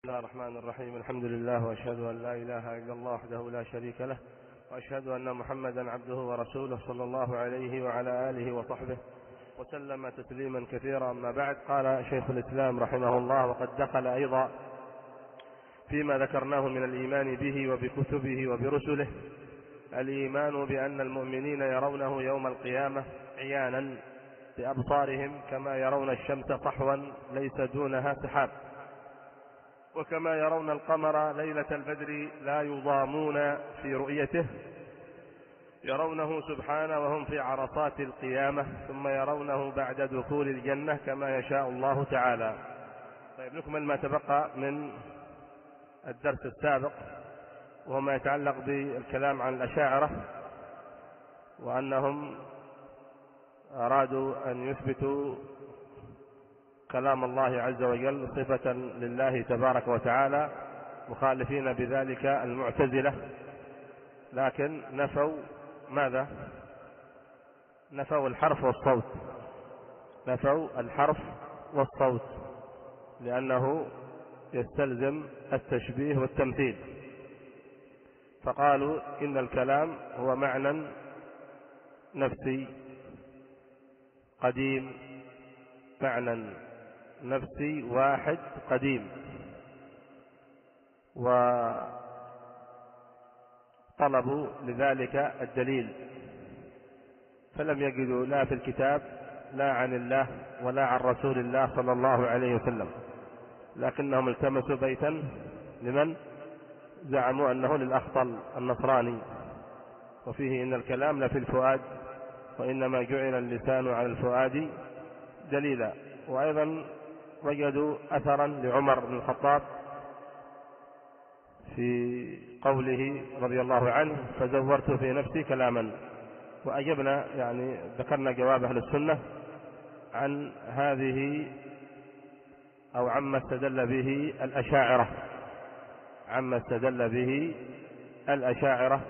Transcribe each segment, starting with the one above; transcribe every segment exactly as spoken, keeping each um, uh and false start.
بسم الله الرحمن الرحيم. الحمد لله وأشهد أن لا إله إلا الله وحده لا شريك له، وأشهد أن محمدا عبده ورسوله صلى الله عليه وعلى آله وصحبه وسلم تسليما كثيرا. أما بعد، قال شيخ الإسلام رحمه الله: وقد دخل أيضا فيما ذكرناه من الإيمان به وبكتبه وبرسله الإيمان بأن المؤمنين يرونه يوم القيامة عيانا بأبصارهم كما يرون الشمس صحوا ليس دونها سحاب، وكما يرون القمر ليلة البدر لا يضامون في رؤيته، يرونه سبحانه وهم في عرصات القيامة، ثم يرونه بعد دخول الجنة كما يشاء الله تعالى. طيب، نكمل ما تبقى من الدرس السابق، وهو ما يتعلق بالكلام عن الأشاعرة، وأنهم أرادوا أن يثبتوا كلام الله عز وجل صفة لله تبارك وتعالى، مخالفين بذلك المعتزلة، لكن نفوا ماذا؟ نفوا الحرف والصوت، نفوا الحرف والصوت لأنه يستلزم التشبيه والتمثيل، فقالوا إن الكلام هو معنى نفسي قديم، معنى نفسي واحد قديم، وطلبوا لذلك الدليل، فلم يجدوا لا في الكتاب لا عن الله ولا عن رسول الله صلى الله عليه وسلم، لكنهم التمسوا بيتا لمن زعموا أنه للأخطل النصراني، وفيه إن الكلام لفي الفؤاد وإنما جعل اللسان على الفؤاد دليلا. وأيضا وجدوا أثرا لعمر بن الخطاب في قوله رضي الله عنه: فزورت في نفسي كلاما. وأجبنا، يعني ذكرنا جواب أهل السنة عن هذه أو عما استدل به الأشاعرة، عما استدل به الأشاعرة،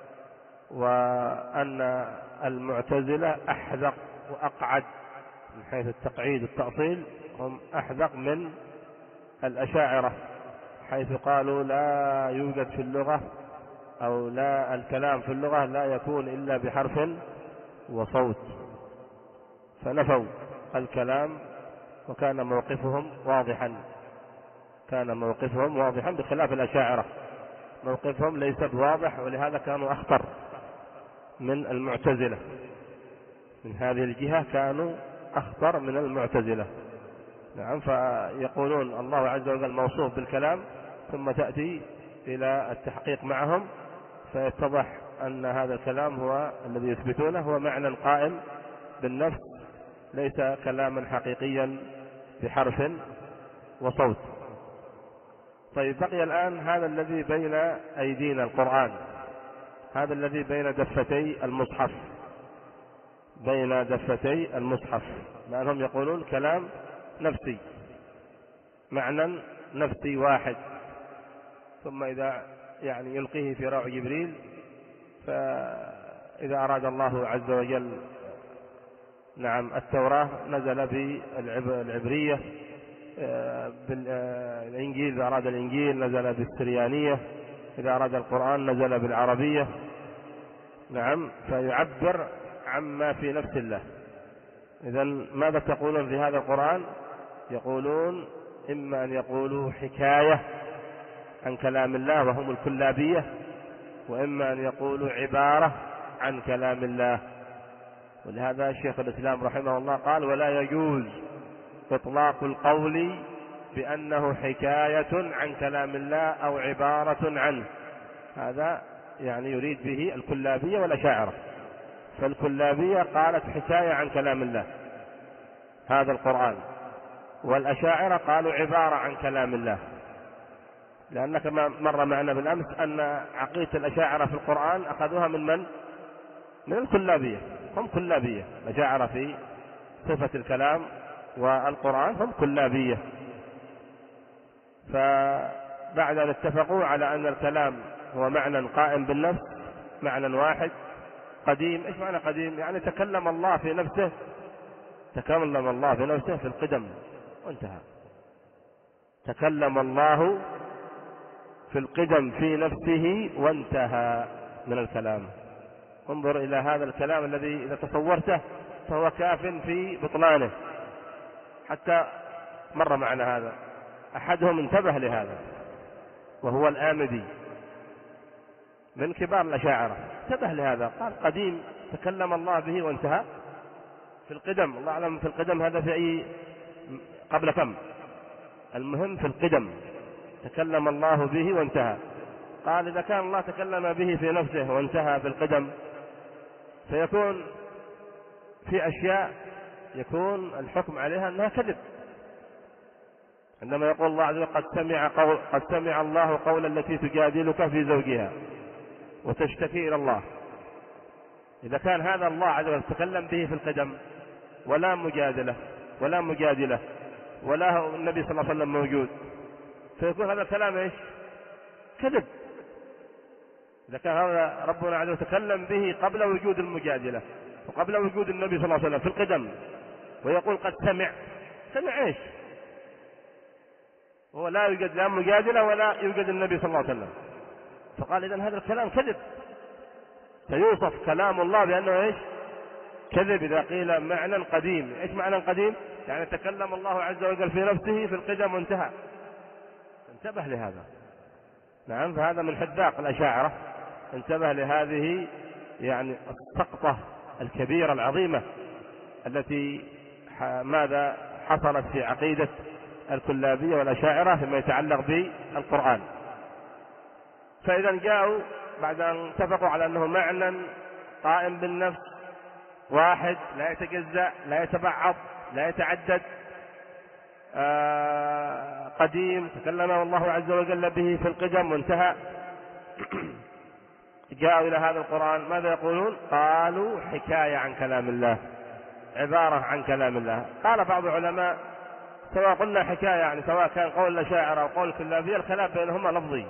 وأن المعتزلة أحذق وأقعد من حيث التقعيد والتأصيل، هم أحذق من الأشاعرة، حيث قالوا لا يوجد في اللغة أو لا الكلام في اللغة لا يكون إلا بحرف وصوت، فنفوا الكلام، وكان موقفهم واضحا، كان موقفهم واضحا بخلاف الأشاعرة، موقفهم ليس بواضح، ولهذا كانوا أخطر من المعتزلة، من هذه الجهة كانوا أخطر من المعتزلة. نعم، فيقولون الله عز وجل موصوف بالكلام، ثم تأتي إلى التحقيق معهم فيتضح أن هذا الكلام هو الذي يثبتونه هو معنى قائم بالنفس، ليس كلاما حقيقيا بحرف وصوت. طيب، بقي الآن هذا الذي بين أيدينا، القرآن، هذا الذي بين دفتي المصحف، بين دفتي المصحف، لأنهم يقولون كلام نفسي، معنى نفسي واحد، ثم إذا يعني يلقيه في روع جبريل، فإذا أراد الله عز وجل نعم التوراة نزل بالعبرية، بالإنجيل إذا أراد الإنجيل نزل بالسريانية، إذا أراد القرآن نزل بالعربية، نعم، فيعبر عما في نفس الله. إذن ماذا تقولون في هذا القرآن؟ يقولون إما أن يقولوا حكاية عن كلام الله وهم الكلابية، وإما أن يقولوا عبارة عن كلام الله. ولهذا شيخ الإسلام رحمه الله قال: ولا يجوز إطلاق القول بأنه حكاية عن كلام الله أو عبارة عنه. هذا يعني يريد به الكلابية والأشاعرة، فالكلابية قالت حكاية عن كلام الله هذا القرآن، والأشاعرة قالوا عبارة عن كلام الله، لأن كما مر معنا بالأمس أن عقيدة الأشاعرة في القرآن أخذوها من من؟ من الكلابية، هم كلابية. الأشاعرة في صفة الكلام والقرآن هم كلابية، فبعد أن اتفقوا على أن الكلام هو معنى قائم بالنفس، معنى واحد قديم. إيش معنى قديم؟ يعني تكلم الله في نفسه، تكلم الله في نفسه في القدم وانتهى، تكلم الله في القدم في نفسه وانتهى من الكلام. انظر إلى هذا الكلام الذي إذا تصورته فهو كاف في بطلانه. حتى مر معنا هذا، أحدهم انتبه لهذا وهو الآمدي من كبار الأشاعرة، انتبه لهذا قال قديم تكلم الله به وانتهى في القدم. الله أعلم في القدم هذا في أي قبل كم، المهم في القدم تكلم الله به وانتهى. قال إذا كان الله تكلم به في نفسه وانتهى في القدم فيكون في أشياء يكون الحكم عليها أنها كذب. عندما يقول الله عز وجل قد سمع, قول قد سمع الله قول التي تجادلك في زوجها وتشتكي إلى الله، إذا كان هذا الله عز وجل تكلم به في القدم ولا مجادلة ولا مجادلة ولا النبي صلى الله عليه وسلم موجود، فيكون هذا الكلام إيش؟ كذب. إذا كان هذا ربنا عز وجل تكلم به قبل وجود المجادلة وقبل وجود النبي صلى الله عليه وسلم في القدم ويقول قد سمع، سمع إيش؟ هو لا يوجد لا مجادلة ولا يوجد النبي صلى الله عليه وسلم. فقال إذن هذا الكلام كذب، سيوصف كلام الله بأنه إيش؟ كذب. إذا قيل معنى قديم، إيش معنى قديم؟ يعني تكلم الله عز وجل في نفسه في القدم وانتهى. انتبه لهذا. نعم، فهذا من حذاق الأشاعرة، انتبه لهذه يعني السقطة الكبيرة العظيمة التي ماذا حصلت في عقيدة الكلابية والأشاعرة فيما يتعلق بالقرآن. فإذا جاءوا بعد أن اتفقوا على أنه معنى قائم بالنفس واحد لا يتجزأ لا يتبعض لا يتعدد، آه قديم تكلم الله عز وجل به في القدم وانتهى. جاءوا إلى هذا القرآن ماذا يقولون؟ قالوا حكاية عن كلام الله، عبارة عن كلام الله. قال بعض العلماء سواء قلنا حكاية يعني سواء كان قول الأشاعرة أو قول الكلابية الخلاف بينهما لفظي،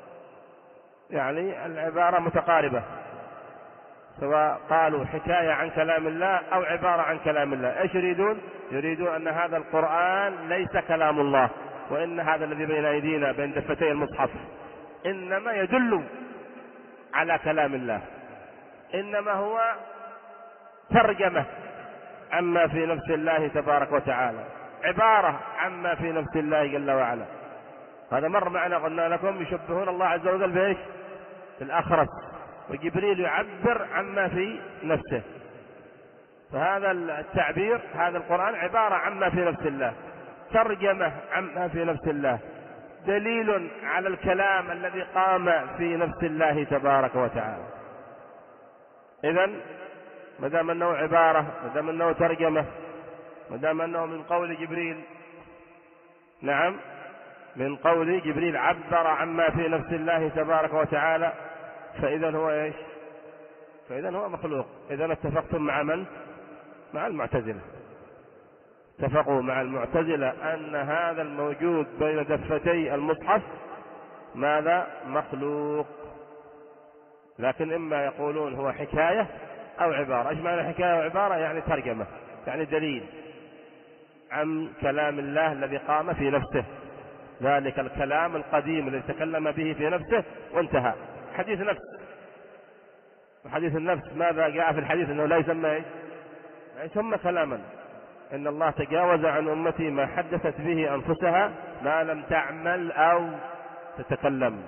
يعني العبارة متقاربة، سواء قالوا حكاية عن كلام الله أو عبارة عن كلام الله. إيش يريدون؟ يريدون أن هذا القرآن ليس كلام الله، وإن هذا الذي بين أيدينا بين دفتي المصحف إنما يدل على كلام الله، إنما هو ترجمة عما في نفس الله تبارك وتعالى، عبارة عما في نفس الله جل وعلا. هذا مر معنا قلنا لكم يشبهون الله عز وجل بإيش؟ بالأخرس، وجبريل يعبر عما في نفسه. فهذا التعبير هذا القرآن عبارة عما في نفس الله، ترجمة عما في نفس الله، دليل على الكلام الذي قام في نفس الله تبارك وتعالى. إذن ما دام أنه عبارة، ما دام أنه ترجمة، ما دام أنه من قول جبريل، نعم من قول جبريل عبر عما في نفس الله تبارك وتعالى، فإذا هو إيش؟ فإذا هو مخلوق. إذا اتفقتم مع من؟ مع المعتزلة. اتفقوا مع المعتزلة أن هذا الموجود بين دفتي المصحف ماذا؟ مخلوق. لكن إما يقولون هو حكاية أو عبارة. إيش معنى حكاية وعبارة؟ يعني ترجمة، يعني دليل عن كلام الله الذي قام في نفسه، ذلك الكلام القديم الذي تكلم به في نفسه وانتهى. حديث نفس، وحديث النفس ماذا جاء في الحديث؟ أنه لا يسمى إيش؟ لا يسمى كلاما. إن الله تجاوز عن أمتي ما حدثت به أنفسها ما لم تعمل أو تتكلم.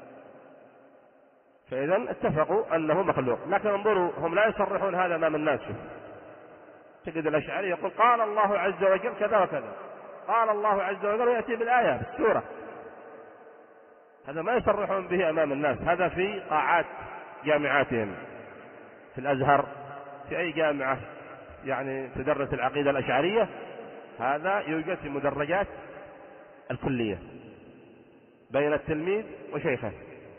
فإذا اتفقوا أنه مخلوق. لكن انظروا هم لا يصرحون هذا أمام الناس. تجد الأشعري يقول قال الله عز وجل كذا وكذا، قال الله عز وجل، ويأتي بالآية في السورة. هذا ما يصرحون به أمام الناس، هذا في قاعات جامعاتهم في الأزهر، في أي جامعة يعني تدرس العقيدة الأشعرية، هذا يوجد في مدرجات الكلية بين التلميذ وشيخه.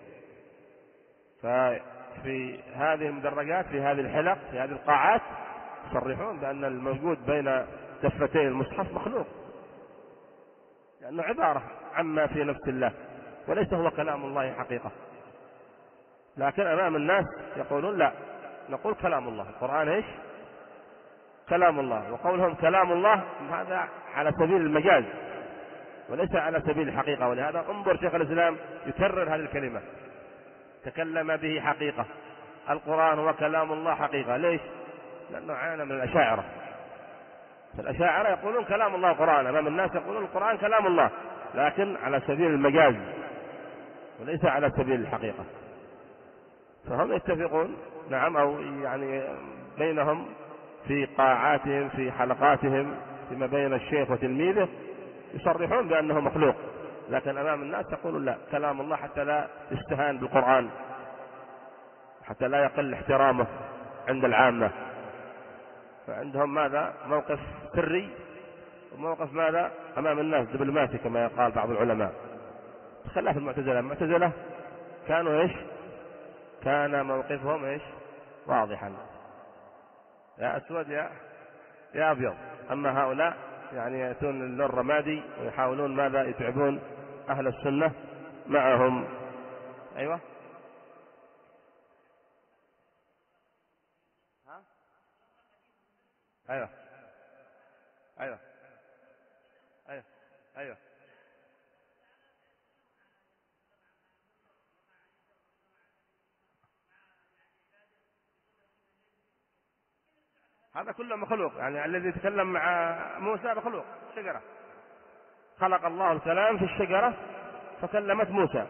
ففي هذه المدرجات في هذه الحلق في هذه القاعات يصرحون بأن الموجود بين دفتي المصحف مخلوق، لأنه عبارة عما في نفس الله وليس هو كلام الله حقيقة. لكن أمام الناس يقولون لا، نقول كلام الله. القرآن إيش؟ كلام الله. وقولهم كلام الله هذا على سبيل المجاز، وليس على سبيل الحقيقة. ولهذا انظر شيخ الإسلام يكرر هذه الكلمة، تكلم به حقيقة، القرآن هو كلام الله حقيقة. ليش؟ لأنه عانى من الأشاعرة. فالأشاعرة يقولون كلام الله قرآن، أمام الناس يقولون القرآن كلام الله، لكن على سبيل المجاز وليس على سبيل الحقيقة. فهم يتفقون، نعم، أو يعني بينهم في قاعاتهم في حلقاتهم فيما بين الشيخ وتلميذه يصرحون بأنه مخلوق، لكن أمام الناس يقولون لا، كلام الله، حتى لا يستهان بالقرآن، حتى لا يقل احترامه عند العامة. فعندهم ماذا؟ موقف سري، وموقف ماذا؟ أمام الناس دبلوماسي كما يقال بعض العلماء، خلاف المعتزلة. المعتزلة كانوا إيش؟ كان موقفهم إيش؟ واضحا، يا أسود يا يا أبيض. أما هؤلاء يعني يأتون اللون الرمادي ويحاولون ماذا؟ يتعبون أهل السنة معهم. أيوة، ها؟ أيوة أيوة أيوة أيوة هذا كله مخلوق. يعني الذي يتكلم مع موسى مخلوق، شجرة، خلق الله الكلام في الشجرة فكلمت موسى.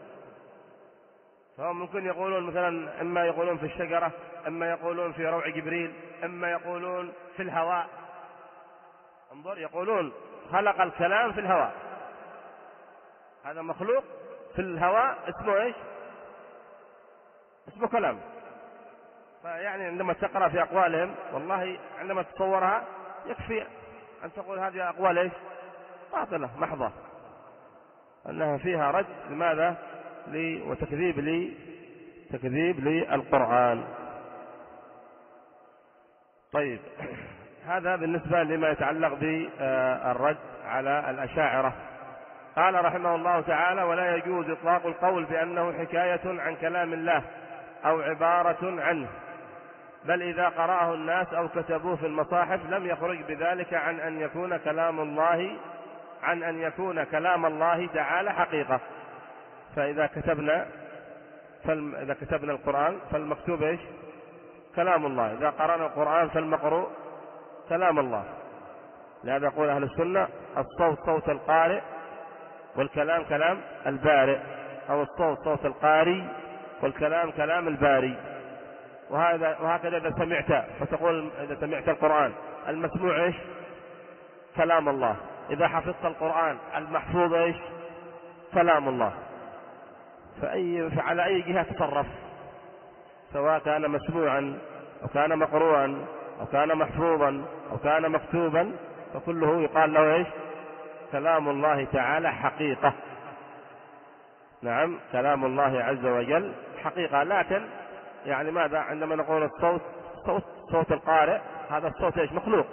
فهم ممكن يقولون مثلا، إما يقولون في الشجرة، إما يقولون في روع جبريل، إما يقولون في الهواء. انظر، يقولون خلق الكلام في الهواء، هذا مخلوق في الهواء، اسمه إيش؟ اسمه كلام. فيعني عندما تقرأ في أقوالهم، والله عندما تتصورها يكفي أن تقول هذه أقوال إيش؟ باطلة محضة، أنها فيها رد. لماذا؟ لي وتكذيب لي تكذيب للقرآن. طيب، هذا بالنسبة لما يتعلق بالرد على الأشاعرة. قال رحمه الله تعالى: ولا يجوز إطلاق القول بأنه حكاية عن كلام الله أو عبارة عنه، بل إذا قرأه الناس أو كتبوه في المصاحف لم يخرج بذلك عن أن يكون كلام الله عن أن يكون كلام الله تعالى حقيقة. فإذا كتبنا فالم... إذا كتبنا القرآن فالمكتوب إيش؟ كلام الله. إذا قرأنا القرآن فالمقروء كلام الله. لهذا يقول أهل السنة: الصوت صوت القارئ والكلام كلام البارئ، أو الصوت صوت القارئ والكلام كلام الباري. وهذا وهكذا إذا سمعت فتقول إذا سمعت القرآن المسموع إيش؟ كلام الله. إذا حفظت القرآن المحفوظ إيش؟ كلام الله. فأي فعلى أي جهة تصرف، سواء كان مسموعا أو كان مقروءا أو كان محفوظا أو كان مكتوبا، فكله يقال له إيش؟ كلام الله تعالى حقيقة. نعم، كلام الله عز وجل حقيقة. لكن يعني ماذا عندما نقول الصوت صوت صوت القارئ، هذا الصوت إيش؟ مخلوق.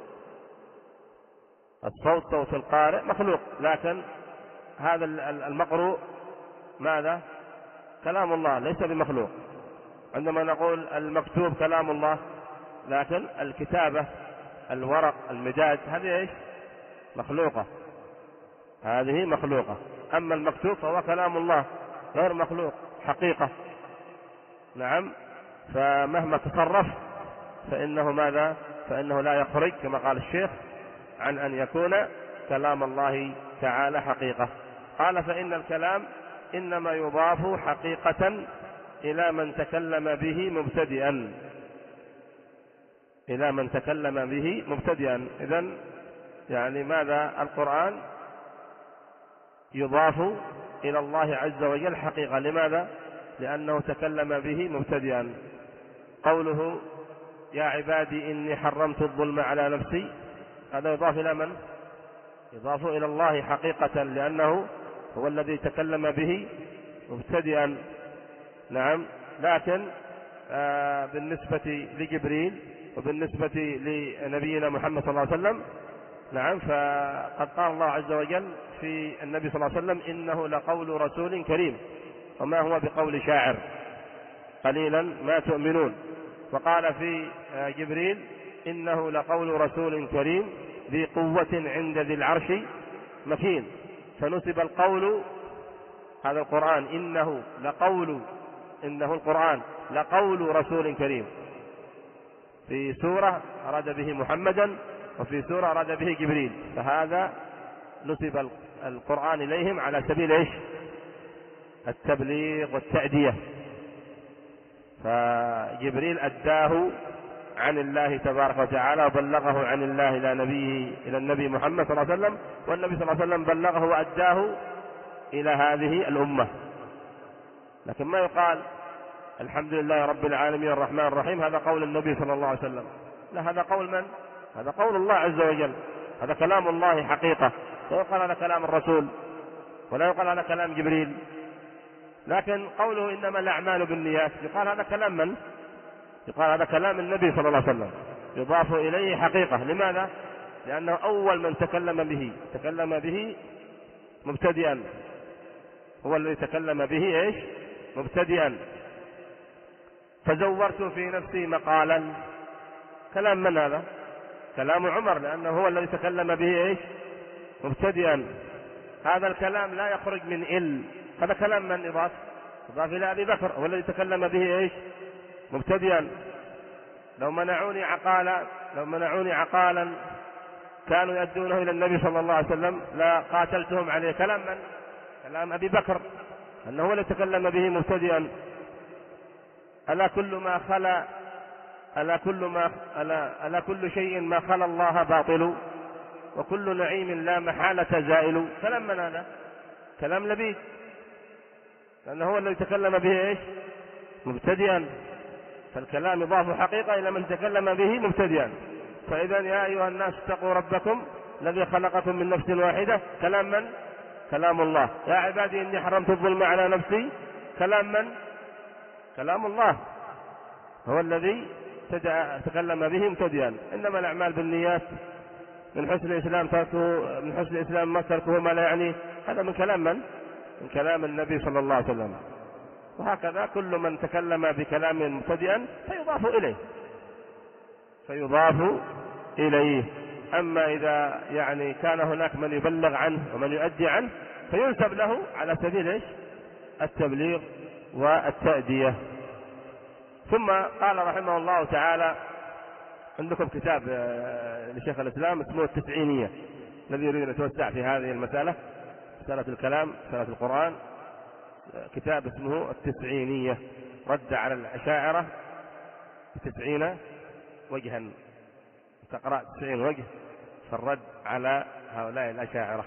الصوت صوت القارئ مخلوق، لكن هذا المقروء ماذا؟ كلام الله، ليس بمخلوق. عندما نقول المكتوب كلام الله، لكن الكتابة، الورق، المداد، هذه إيش؟ مخلوقة، هذه مخلوقة. أما المكتوب فهو كلام الله غير مخلوق، حقيقة. نعم، فمهما تصرف فإنه ماذا؟ فإنه لا يخرج كما قال الشيخ عن أن يكون كلام الله تعالى حقيقة. قال: فإن الكلام إنما يضاف حقيقة إلى من تكلم به مبتدئا إلى من تكلم به مبتدئا. إذن يعني ماذا؟ القرآن يضاف إلى الله عز وجل حقيقة. لماذا؟ لأنه تكلم به مبتدئا. قوله: يا عبادي إني حرمت الظلم على نفسي، هذا يضاف إلى من؟ يضاف إلى الله حقيقة، لأنه هو الذي تكلم به مبتدئا. نعم، لكن آه بالنسبة لجبريل وبالنسبة لنبينا محمد صلى الله عليه وسلم، نعم، فقد قال الله عز وجل في النبي صلى الله عليه وسلم: إنه لقول رسول كريم وما هو بقول شاعر قليلا ما تؤمنون. وقال في جبريل: إنه لقول رسول كريم ذي قوة عند ذي العرش مكين. فنسب القول هذا القرآن إنه لقول إنه القرآن لقول رسول كريم. في سورة أراد به محمدا وفي سورة أراد به جبريل، فهذا نسب القرآن إليهم على سبيل إيش؟ التبليغ والتأدية. فجبريل أداه عن الله تبارك وتعالى وبلغه عن الله إلى نبيه إلى النبي محمد صلى الله عليه وسلم، والنبي صلى الله عليه وسلم بلغه وأداه إلى هذه الأمة. لكن ما يقال الحمد لله رب العالمين الرحمن الرحيم هذا قول النبي صلى الله عليه وسلم، لا، هذا قول من؟ هذا قول الله عز وجل، هذا كلام الله حقيقة، لا يقال هذا كلام الرسول ولا يقال هذا كلام جبريل. لكن قوله إنما الأعمال بالنيات يقال هذا كلام من؟ يقال هذا كلام النبي صلى الله عليه وسلم، يضاف إليه حقيقة. لماذا؟ لأنه أول من تكلم به تكلم به مبتدئا، هو الذي تكلم به إيش؟ مبتدئا. فزورت في نفسي مقالا، كلام من هذا؟ كلام عمر، لأنه هو الذي تكلم به إيش؟ مبتدئا. هذا الكلام لا يخرج من إل، هذا كلام من إضاف؟ إضاف إلى أبي بكر، هو الذي تكلم به إيش؟ مبتدئا. لو منعوني عقالا لو منعوني عقالا كانوا يؤدونه إلى النبي صلى الله عليه وسلم لا قاتلتهم عليه، كلام من؟ كلام أبي بكر، أنه هو الذي تكلم به مبتدئا. ألا كل ما خلا ألا كل ما ألا, ألا كل شيء ما خلا الله باطل وكل نعيم لا محالة زائل، كلام من هذا؟ كلام لبيد، لأنه هو الذي تكلم به إيش؟ مبتدئا. فالكلام يضاف حقيقة إلى من تكلم به مبتدئا. فإذا يا أيها الناس اتقوا ربكم الذي خلقكم من نفس واحدة، كلام من؟ كلام الله. يا عبادي إني حرمت الظلم على نفسي، كلام من؟ كلام الله، هو الذي تكلم به مبتدئا. إنما الأعمال بالنيات، من حسن الإسلام تركه من حسن الإسلام ما تركه ما لا يعني، هذا من كلام من؟ من كلام النبي صلى الله عليه وسلم. وهكذا كل من تكلم بكلام مبتدئا فيضاف إليه فيضاف إليه. أما إذا يعني كان هناك من يبلغ عنه ومن يؤدي عنه فينسب له على سبيل إيش؟ التبليغ والتأدية. ثم قال رحمه الله تعالى، عندكم كتاب لشيخ الإسلام اسمه التسعينية، الذي يريد أن يتوسع في هذه المسألة، مسألة الكلام، مسألة القرآن، كتاب اسمه التسعينية، رد على الأشاعرة تسعين وجها، تقرأ تسعين وجه في الرد على هؤلاء الأشاعرة.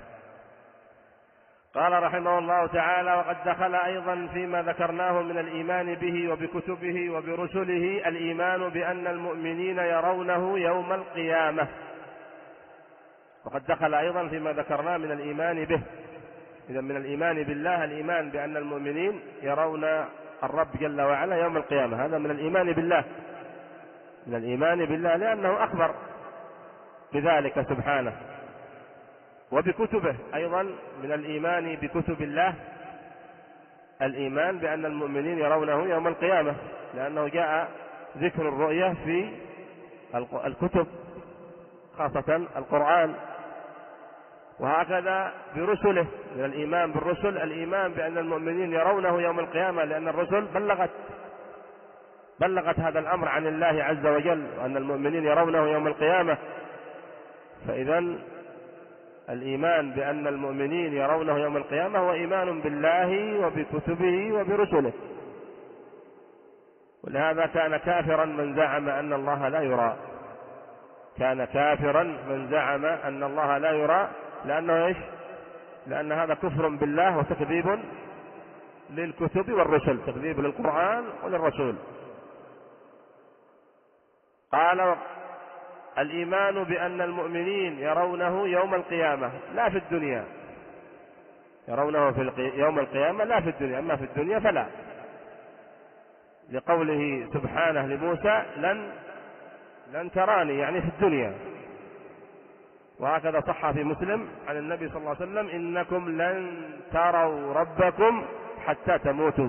قال رحمه الله تعالى: وقد دخل أيضا فيما ذكرناه من الإيمان به وبكتبه وبرسله الإيمان بأن المؤمنين يرونه يوم القيامة. وقد دخل أيضا فيما ذكرناه من الإيمان به، إذا من الإيمان بالله الإيمان بأن المؤمنين يرون الرب جل وعلا يوم القيامة، هذا من الإيمان بالله، من الإيمان بالله لأنه أخبر بذلك سبحانه. وبكتبه أيضا من الإيمان بكتب الله الإيمان بأن المؤمنين يرونه يوم القيامة، لأنه جاء ذكر الرؤية في الكتب خاصة القرآن. وهكذا برسله، من الإيمان بالرسل الإيمان بأن المؤمنين يرونه يوم القيامة، لأن الرسل بلغت بلغت هذا الأمر عن الله عز وجل، وأن المؤمنين يرونه يوم القيامة. فإذا الإيمان بأن المؤمنين يرونه يوم القيامة هو إيمان بالله وبكتبه وبرسله. ولهذا كان كافرا من زعم أن الله لا يرى، كان كافرا من زعم أن الله لا يرى، لأنه إيش؟ لأن هذا كفر بالله وتكذيب للكتب والرسل، تكذيب للقرآن وللرسول. قال: الإيمان بأن المؤمنين يرونه يوم القيامة لا في الدنيا، يرونه في القي... يوم القيامة لا في الدنيا، أما في الدنيا فلا، لقوله سبحانه لموسى: لن لن تراني، يعني في الدنيا. وهكذا صح في مسلم عن النبي صلى الله عليه وسلم: إنكم لن تروا ربكم حتى تموتوا،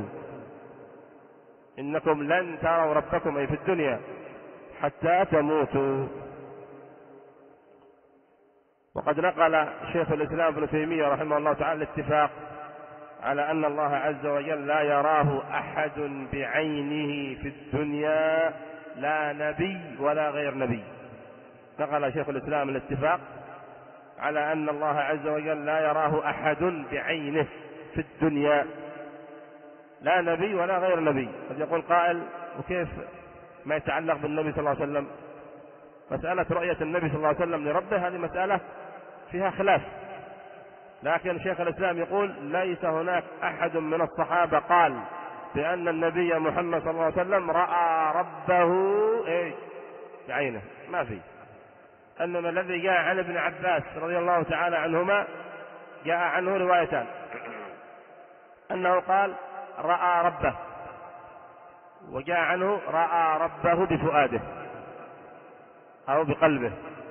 إنكم لن تروا ربكم أي في الدنيا حتى تموتوا. وقد نقل شيخ الإسلام ابن تيمية رحمه الله تعالى الاتفاق على أن الله عز وجل لا يراه أحد بعينه في الدنيا، لا نبي ولا غير نبي. نقل شيخ الإسلام الاتفاق على أن الله عز وجل لا يراه أحد بعينه في الدنيا، لا نبي ولا غير نبي. قد يقول قائل: وكيف ما يتعلق بالنبي صلى الله عليه وسلم؟ مسألة رؤية النبي صلى الله عليه وسلم لربه هذه مسألة فيها خلاف، لكن شيخ الإسلام يقول: ليس هناك أحد من الصحابة قال بأن النبي محمد صلى الله عليه وسلم رأى ربه إيه بعينه، ما في. أنما الذي جاء عن ابن عباس رضي الله تعالى عنهما جاء عنه روايتان، أنه قال رأى ربه، وجاء عنه رأى ربه بفؤاده أو بقلبه.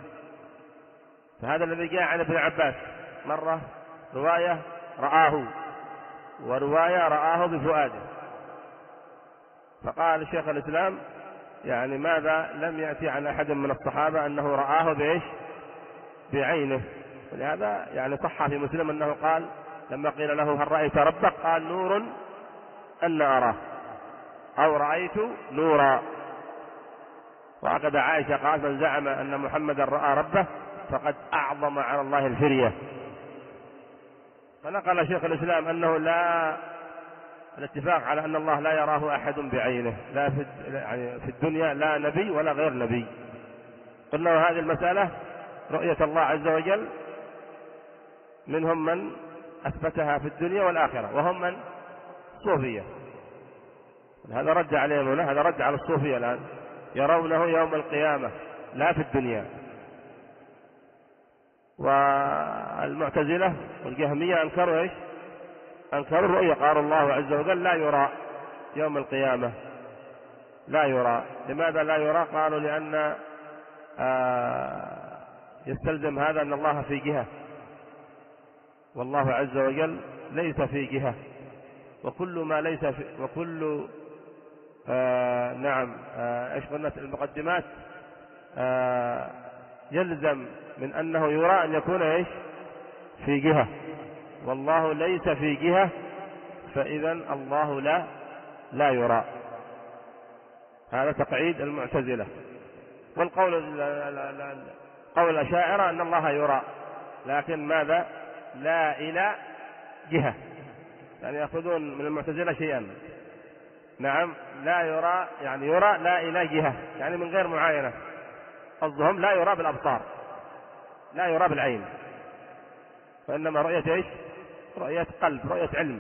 فهذا الذي جاء عن ابن عباس مرة رواية رآه، ورواية رآه بفؤاده. فقال شيخ الإسلام: يعني ماذا لم يأتي عن أحد من الصحابة أنه رآه بإيش؟ بعينه. ولهذا يعني صح في مسلم أنه قال لما قيل له: هل رأيت ربك؟ قال: نور أن أراه، أو رأيت نورا. وعقد عائشة قال: من زعم أن محمدا رأى ربه فقد أعظم على الله الفرية. فنقل شيخ الإسلام أنه لا الاتفاق على أن الله لا يراه أحد بعينه، لا في يعني في الدنيا، لا نبي ولا غير نبي. قلنا هذه المسألة رؤية الله عز وجل منهم من أثبتها في الدنيا والآخرة، وهم من الصوفية. هذا رد عليهم هنا، هذا رد على الصوفية الآن، يرونه يوم القيامة لا في الدنيا. والمعتزلة والجهمية أنكروا إيش؟ أنكروا الرؤية، قالوا الله عز وجل لا يرى يوم القيامة، لا يرى. لماذا لا يرى؟ قالوا لأن آه يستلزم هذا أن الله في جهة، والله عز وجل ليس في جهة، وكل ما ليس في وكل آه نعم آه ايش قلنا المقدمات آه يلزم من أنه يرى أن يكون ايش؟ في جهة، والله ليس في جهة، فإذا الله لا لا يرى. هذا تقعيد المعتزلة. والقول قول الأشاعرة أن الله يرى، لكن ماذا؟ لا إلى جهة، يعني يأخذون من المعتزلة شيئا. نعم، لا يرى يعني يرى لا إلى جهة، يعني من غير معاينة. قصدهم لا يرى بالأبصار، لا يرى بالعين، وإنما رؤية إيش؟ رؤية قلب، رؤية علم،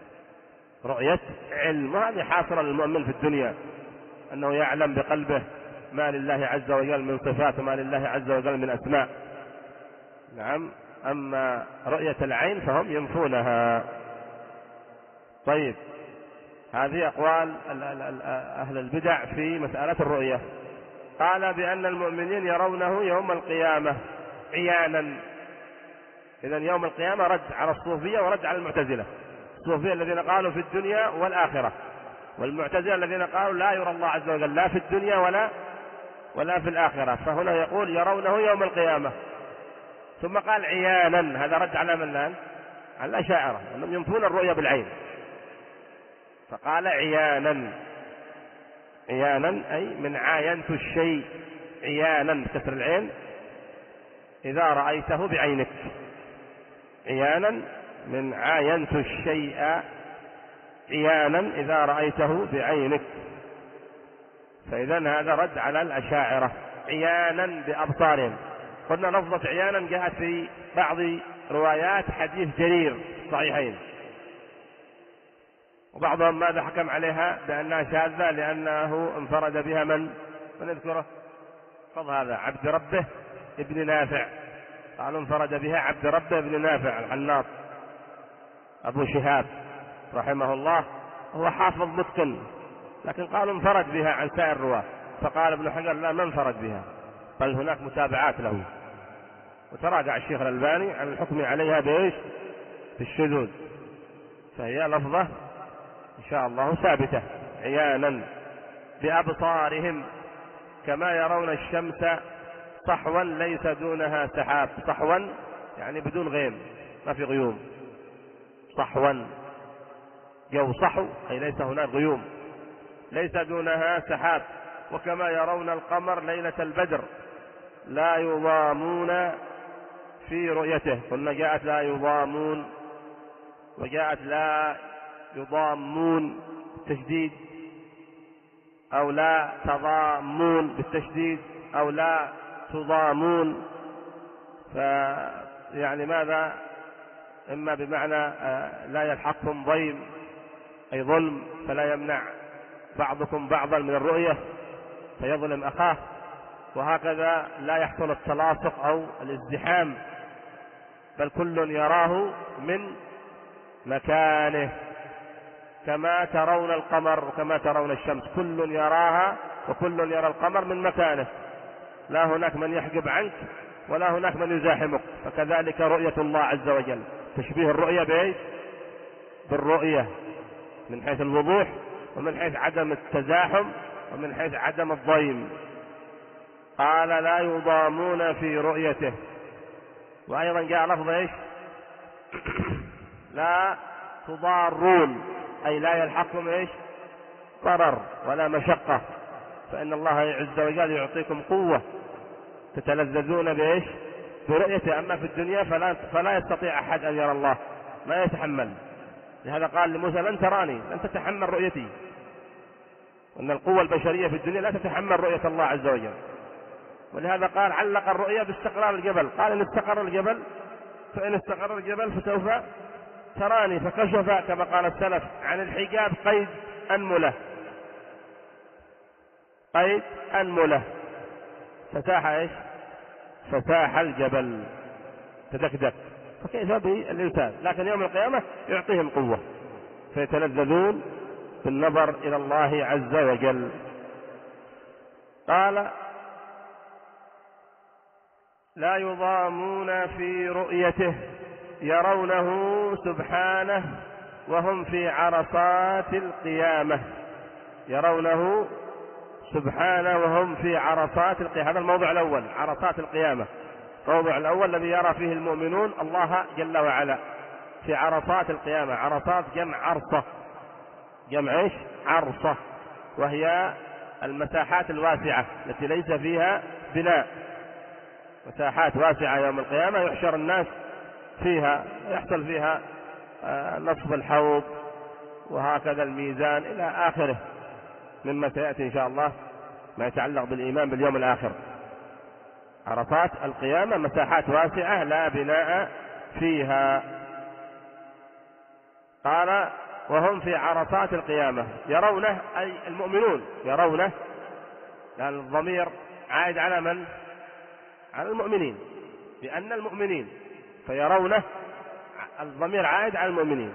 رؤية علم. وهذه حاصلة للمؤمن في الدنيا، أنه يعلم بقلبه ما لله عز وجل من صفات وما لله عز وجل من أسماء. نعم، أما رؤية العين فهم ينفونها. طيب، هذه أقوال أهل البدع في مسألة الرؤية. قال بأن المؤمنين يرونه يوم القيامة عيانا. إذن يوم القيامة رد على الصوفية ورد على المعتزلة. الصوفية الذين قالوا في الدنيا والآخرة، والمعتزلة الذين قالوا لا يرى الله عز وجل لا في الدنيا ولا ولا في الآخرة. فهنا يقول يرونه يوم القيامة، ثم قال عيانا. هذا رد على من الآن؟ على الأشاعرة، أنهم ينفون الرؤية بالعين. فقال عيانا، عيانا أي من عاينت الشيء عيانا بكسر العين إذا رأيته بعينك. عيانا من عاينت الشيء عيانا إذا رأيته بعينك. فإذا هذا رد على الأشاعرة، عيانا بأبصارهم. قلنا لفظة عيانا جاءت في بعض روايات حديث جرير الصحيحين، وبعضهم ماذا حكم عليها؟ بأنها شاذة لأنه انفرد بها من من يذكره؟ فضل هذا عبد ربه ابن نافع، قالوا انفرد بها عبد ربه ابن نافع الحناط أبو شهاب رحمه الله، هو حافظ متقن، لكن قالوا انفرد بها عن سائر الرواة. فقال ابن حجر لا، ما انفرد بها، بل هناك متابعات له. وتراجع الشيخ الألباني عن الحكم عليها بإيش؟ بالشذوذ. فهي لفظة إن شاء الله ثابتة، عيانا بأبصارهم كما يرون الشمس صحوا ليس دونها سحاب. صحوا يعني بدون غيم، ما في غيوم. صحوا جو صحو أي ليس هناك غيوم، ليس دونها سحاب. وكما يرون القمر ليلة البدر لا يضامون في رؤيته. قلنا جاءت لا يضامون وجاءت لا يضامون بالتشديد، أو لا تضامون بالتشديد، أو لا تضامون. فيعني ماذا؟ إما بمعنى لا يلحقكم ضيم أي ظلم فلا يمنع بعضكم بعضا من الرؤية فيظلم أخاه، وهكذا لا يحصل التلاصق أو الازدحام، بل كل يراه من مكانه كما ترون القمر وكما ترون الشمس، كل يراها وكل يرى القمر من مكانه، لا هناك من يحجب عنك ولا هناك من يزاحمك. فكذلك رؤية الله عز وجل، تشبيه الرؤية بإيش؟ بالرؤية من حيث الوضوح ومن حيث عدم التزاحم ومن حيث عدم الضيم. قال لا يضامون في رؤيته. وأيضا جاء لفظ إيش؟ لا تضارون أي لا يلحقكم إيش؟ ضرر ولا مشقة، فإن الله عز وجل يعطيكم قوة تتلذذون بإيش؟ برؤيته. أما في الدنيا فلا, فلا يستطيع أحد أن يرى الله، ما يتحمل. لهذا قال لموسى لن تراني، لن تتحمل رؤيتي. وأن القوة البشرية في الدنيا لا تتحمل رؤية الله عز وجل. ولهذا قال علق الرؤية باستقرار الجبل، قال إن استقر الجبل فإن استقر الجبل فسوف تراني. فكشف كما قال السلف عن الحجاب قيد أنملة، قيد أنملة فتاح إيش؟ فتاح الجبل تدكدك. فكيف بالإنسان؟ لكن يوم القيامة يعطيهم قوة فيتلذذون بالنظر إلى الله عز وجل. قال لا يضامون في رؤيته يرونه سبحانه وهم في عرصات القيامة. يرونه سبحانه وهم في عرصات القيامة. هذا الموضع الأول، عرصات القيامة. الموضع الأول الذي يرى فيه المؤمنون الله جل وعلا في عرصات القيامة. عرصات جمع عرصة، جمع ايش؟ عرصة، وهي المساحات الواسعة التي ليس فيها بناء، مساحات واسعة يوم القيامة يحشر الناس فيها، يحصل فيها نصب الحوض وهكذا الميزان إلى آخره مما سيأتي إن شاء الله ما يتعلق بالإيمان باليوم الآخر. عرصات القيامة مساحات واسعة لا بناء فيها. قال وهم في عرصات القيامة يرونه أي المؤمنون يرونه، لأن الضمير عائد على من؟ على المؤمنين، لأن المؤمنين فيرونه، الضمير عائد على المؤمنين.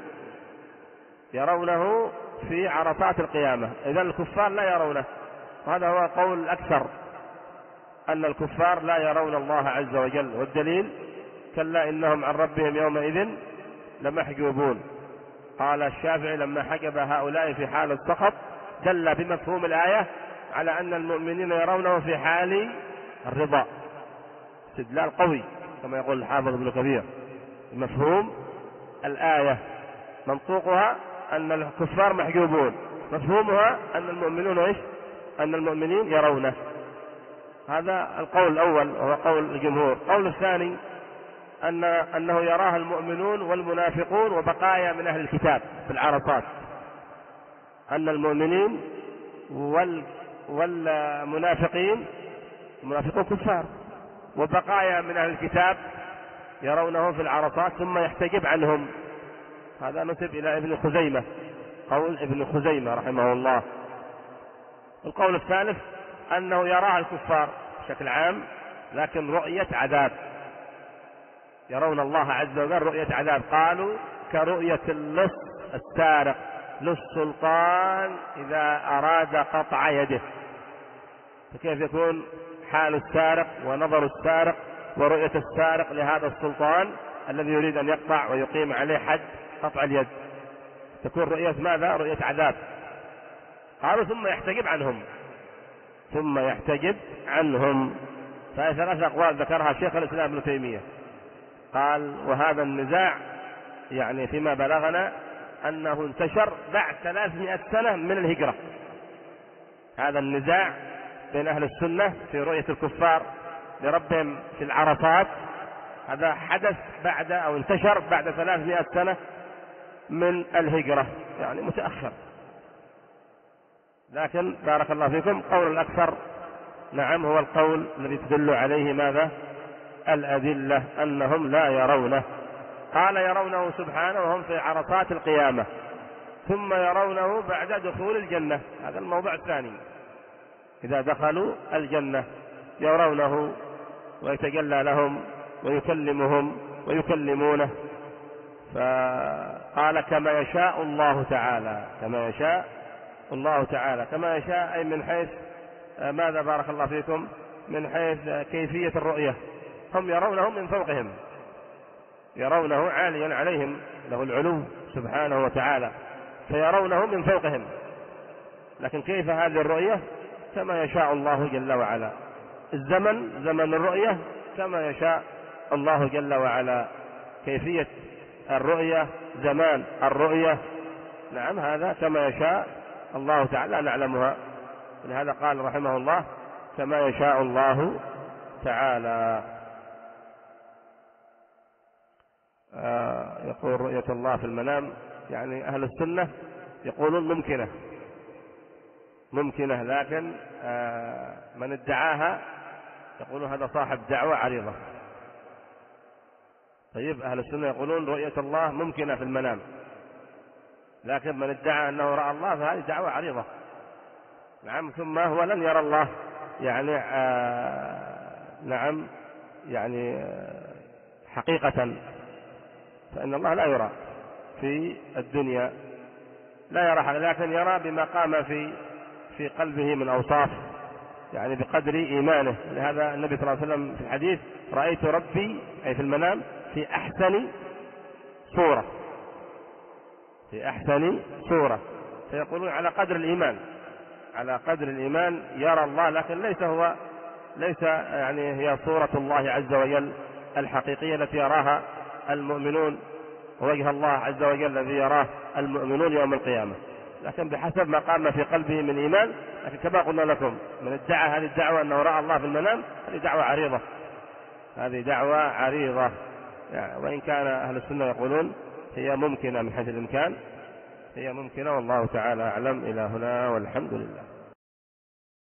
يرونه في عرصات القيامة، إذن الكفار لا يرونه، وهذا هو قول الأكثر أن الكفار لا يرون الله عز وجل. والدليل كلا إنهم عن ربهم يومئذ لمحجوبون. قال الشافعي لما حجب هؤلاء في حال السخط دل بمفهوم الآية على أن المؤمنين يرونه في حال الرضا. استدلال قوي كما يقول الحافظ ابن كثير. مفهوم الآية منطوقها أن الكفار محجوبون، مفهومها أن المؤمنون إيش؟ أن المؤمنين يرونه. هذا القول الأول وهو قول الجمهور. القول الثاني أن أنه يراها المؤمنون والمنافقون وبقايا من أهل الكتاب في العرصات، أن المؤمنين وال والمنافقين، المنافقون كفار، وبقايا من أهل الكتاب يرونه في العرصات ثم يحتجب عنهم. هذا نسب إلى ابن خزيمة، قول ابن خزيمة رحمه الله. القول الثالث أنه يراها الكفار بشكل عام لكن رؤية عذاب، يرون الله عز وجل رؤية عذاب. قالوا كرؤية اللص السارق للسلطان إذا أراد قطع يده. فكيف يكون حال السارق ونظر السارق ورؤية السارق لهذا السلطان الذي يريد أن يقطع ويقيم عليه حد قطع اليد؟ تكون رؤية ماذا؟ رؤية عذاب. قالوا ثم يحتجب عنهم، ثم يحتجب عنهم. فهي ثلاث أقوال ذكرها شيخ الإسلام ابن تيمية. قال وهذا النزاع يعني فيما بلغنا أنه انتشر بعد ثلاثمائة سنة من الهجرة. هذا النزاع بين أهل السنة في رؤية الكفار لربهم في العرصات هذا حدث بعد أو انتشر بعد ثلاثمائة سنة من الهجرة، يعني متأخر. لكن بارك الله فيكم قول الأكثر نعم هو القول الذي تدل عليه ماذا؟ الأدلة أنهم لا يرونه. قال يرونه سبحانه وهم في عرصات القيامة، ثم يرونه بعد دخول الجنة. هذا الموضع الثاني، إذا دخلوا الجنة يرونه ويتجلى لهم ويكلمهم ويكلمونه. فقال كما يشاء الله تعالى، كما يشاء الله تعالى، كما يشاء أي من حيث ماذا بارك الله فيكم؟ من حيث كيفية الرؤية. هم يرونه من فوقهم، يرونه عاليا عليهم، له العلو سبحانه وتعالى، فيرونه من فوقهم. لكن كيف هذه الرؤية؟ كما يشاء الله جل وعلا. الزمن زمن الرؤية كما يشاء الله جل وعلا. كيفية الرؤية زمان الرؤية نعم هذا كما يشاء الله تعالى نعلمها. لهذا قال رحمه الله كما يشاء الله تعالى. آه يقول رؤية الله في المنام، يعني أهل السنة يقولون ممكنة ممكنة لكن آه من ادعاها يقولون هذا صاحب دعوة عريضة. طيب أهل السنة يقولون رؤية الله ممكنة في المنام، لكن من ادعى أنه رأى الله فهذه دعوة عريضة. نعم ثم هو لن يرى الله يعني آه نعم يعني آه حقيقة، فإن الله لا يرى في الدنيا، لا يرى حقيقة، لكن يرى بما قام في في قلبه من أوصاف، يعني بقدر إيمانه. لهذا النبي صلى الله عليه وسلم في الحديث رأيت ربي أي في المنام في أحسن صورة، في أحسن صورة. فيقولون على قدر الإيمان، على قدر الإيمان يرى الله، لكن ليس هو ليس يعني هي صورة الله عز وجل الحقيقية التي يراها المؤمنون، وجه الله عز وجل الذي يراه المؤمنون يوم القيامة، لكن بحسب ما قام في قلبه من إيمان. لكن كما قلنا لكم من ادعى هذه الدعوة أنه رأى الله في المنام هذه دعوة عريضة، هذه دعوة عريضة يعني. وإن كان أهل السنة يقولون هي ممكنة من حيث الإمكان، هي ممكنة، والله تعالى أعلم. إلى هنا والحمد لله.